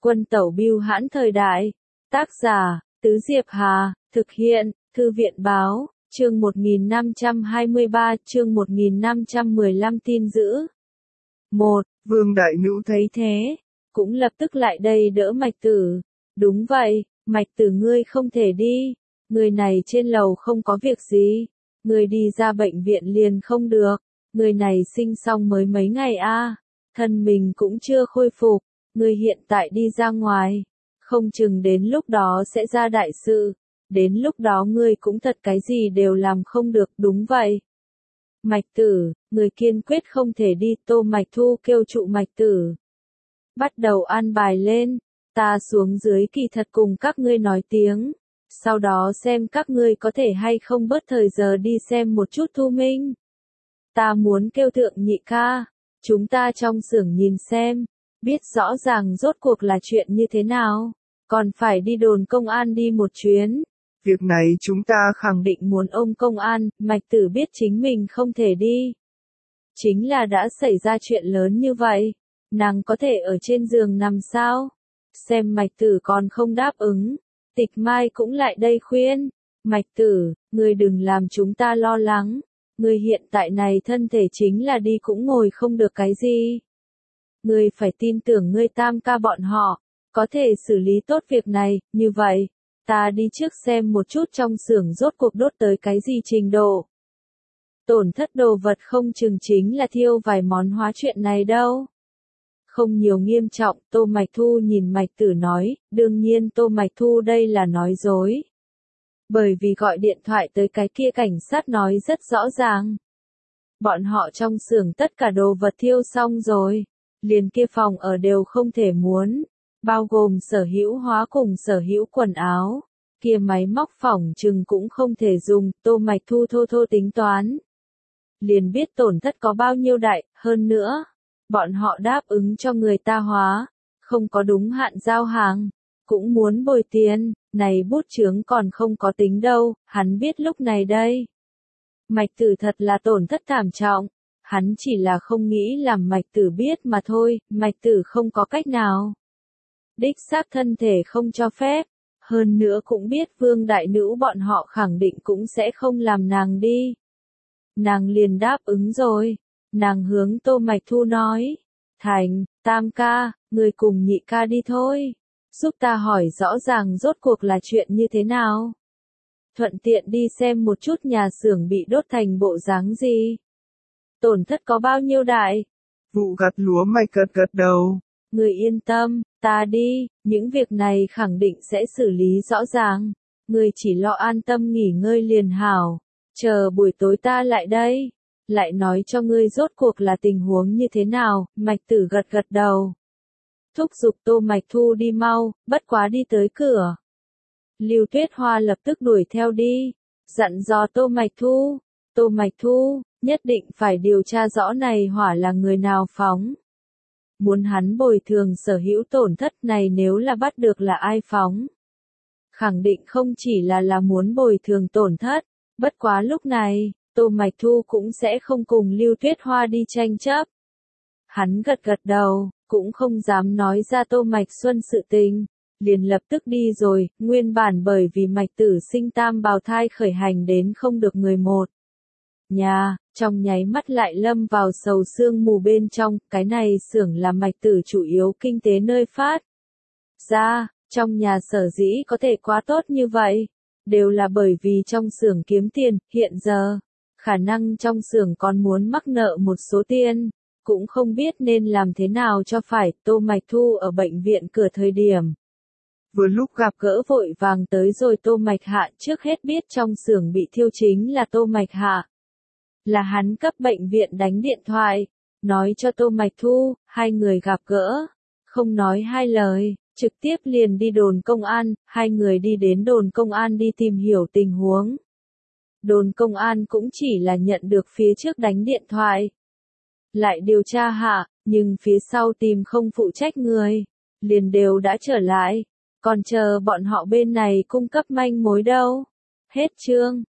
Quân tẩu bưu hãn thời đại. Tác giả, Tứ Diệp Hà, thực hiện, Thư viện báo, chương 1523, chương 1515 tin dữ. 1. Vương Đại Nữ thấy thế, cũng lập tức lại đây đỡ Mạch Tử. Đúng vậy, Mạch Tử ngươi không thể đi, người này trên lầu không có việc gì, người đi ra bệnh viện liền không được, người này sinh xong mới mấy ngày thân mình cũng chưa khôi phục, người hiện tại đi ra ngoài, không chừng đến lúc đó sẽ ra đại sự, đến lúc đó ngươi cũng thật cái gì đều làm không được. Đúng vậy. Mạch Tử, người kiên quyết không thể đi. Tô Mạch Thu kêu trụ Mạch Tử. Bắt đầu an bài lên, ta xuống dưới kỳ thật cùng các ngươi nói tiếng, sau đó xem các ngươi có thể hay không bớt thời giờ đi xem một chút Thu Minh. Ta muốn kêu Thượng Nhị ca, chúng ta trong xưởng nhìn xem, biết rõ ràng rốt cuộc là chuyện như thế nào, còn phải đi đồn công an đi một chuyến. Việc này chúng ta khẳng định muốn ông công an. Mạch Tử biết chính mình không thể đi. Chính là đã xảy ra chuyện lớn như vậy, nàng có thể ở trên giường nằm sao? Xem Mạch Tử còn không đáp ứng, Tịch Mai cũng lại đây khuyên, Mạch Tử, ngươi đừng làm chúng ta lo lắng, ngươi hiện tại này thân thể chính là đi cũng ngồi không được cái gì. Ngươi phải tin tưởng ngươi tam ca bọn họ, có thể xử lý tốt việc này. Như vậy, ta đi trước xem một chút trong xưởng rốt cuộc đốt tới cái gì trình độ. Tổn thất đồ vật không chừng chính là thiêu vài món hóa chuyện này đâu. Không nhiều nghiêm trọng. Tô Mạch Thu nhìn Mạch Tử nói, đương nhiên Tô Mạch Thu đây là nói dối. Bởi vì gọi điện thoại tới cái kia cảnh sát nói rất rõ ràng. Bọn họ trong xưởng tất cả đồ vật thiêu xong rồi, liền kia phòng ở đều không thể muốn, bao gồm sở hữu hóa cùng sở hữu quần áo, kia máy móc phỏng chừng cũng không thể dùng. Tô Mạch Thu thô tính toán, liền biết tổn thất có bao nhiêu đại. Hơn nữa, bọn họ đáp ứng cho người ta hóa, không có đúng hạn giao hàng, cũng muốn bồi tiền, này bút chướng còn không có tính đâu. Hắn biết lúc này đây, Mạch Tử thật là tổn thất thảm trọng, hắn chỉ là không nghĩ làm Mạch Tử biết mà thôi. Mạch Tử không có cách nào, đích xác thân thể không cho phép, hơn nữa cũng biết Vương Đại Nữ bọn họ khẳng định cũng sẽ không làm nàng đi. Nàng liền đáp ứng rồi, nàng hướng Tô Mạch Thu nói, thành, tam ca, người cùng nhị ca đi thôi, giúp ta hỏi rõ ràng rốt cuộc là chuyện như thế nào. Thuận tiện đi xem một chút nhà xưởng bị đốt thành bộ dáng gì. Tổn thất có bao nhiêu đại. Vụ gặt lúa Mạch gật đầu. Người yên tâm, ta đi, những việc này khẳng định sẽ xử lý rõ ràng. Người chỉ lo an tâm nghỉ ngơi liền hảo. Chờ buổi tối ta lại đây, lại nói cho ngươi rốt cuộc là tình huống như thế nào. Mạch Tử gật đầu, thúc giục Tô Mạch Thu đi mau. Bất quá đi tới cửa, Lưu Tuyết Hoa lập tức đuổi theo đi, dặn dò Tô Mạch Thu, Tô Mạch Thu, nhất định phải điều tra rõ này hỏa là người nào phóng. Muốn hắn bồi thường sở hữu tổn thất này, nếu là bắt được là ai phóng, khẳng định không chỉ là muốn bồi thường tổn thất. Bất quá lúc này, Tô Mạch Thu cũng sẽ không cùng Lưu Tuyết Hoa đi tranh chấp. Hắn gật đầu, cũng không dám nói ra Tô Mạch Xuân sự tình, liền lập tức đi rồi. Nguyên bản bởi vì Mạch Tử sinh tam bào thai khởi hành đến không được người một nhà, trong nháy mắt lại lâm vào sầu sương mù bên trong. Cái này xưởng là Mạch Tử chủ yếu kinh tế nơi phát ra, trong nhà sở dĩ có thể quá tốt như vậy, đều là bởi vì trong xưởng kiếm tiền. Hiện giờ, khả năng trong xưởng còn muốn mắc nợ một số tiền, cũng không biết nên làm thế nào cho phải. Tô Mạch Thu ở bệnh viện cửa thời điểm, vừa lúc gặp gỡ vội vàng tới rồi Tô Mạch Hạ. Trước hết biết trong xưởng bị thiêu chính là Tô Mạch Hạ, là hắn cấp bệnh viện đánh điện thoại, nói cho Tô Mạch Thu. Hai người gặp gỡ, không nói hai lời, trực tiếp liền đi đồn công an. Hai người đi đến đồn công an đi tìm hiểu tình huống. Đồn công an cũng chỉ là nhận được phía trước đánh điện thoại, lại điều tra hạ, nhưng phía sau tìm không phụ trách người, liền đều đã trở lại, còn chờ bọn họ bên này cung cấp manh mối đâu. Hết chương.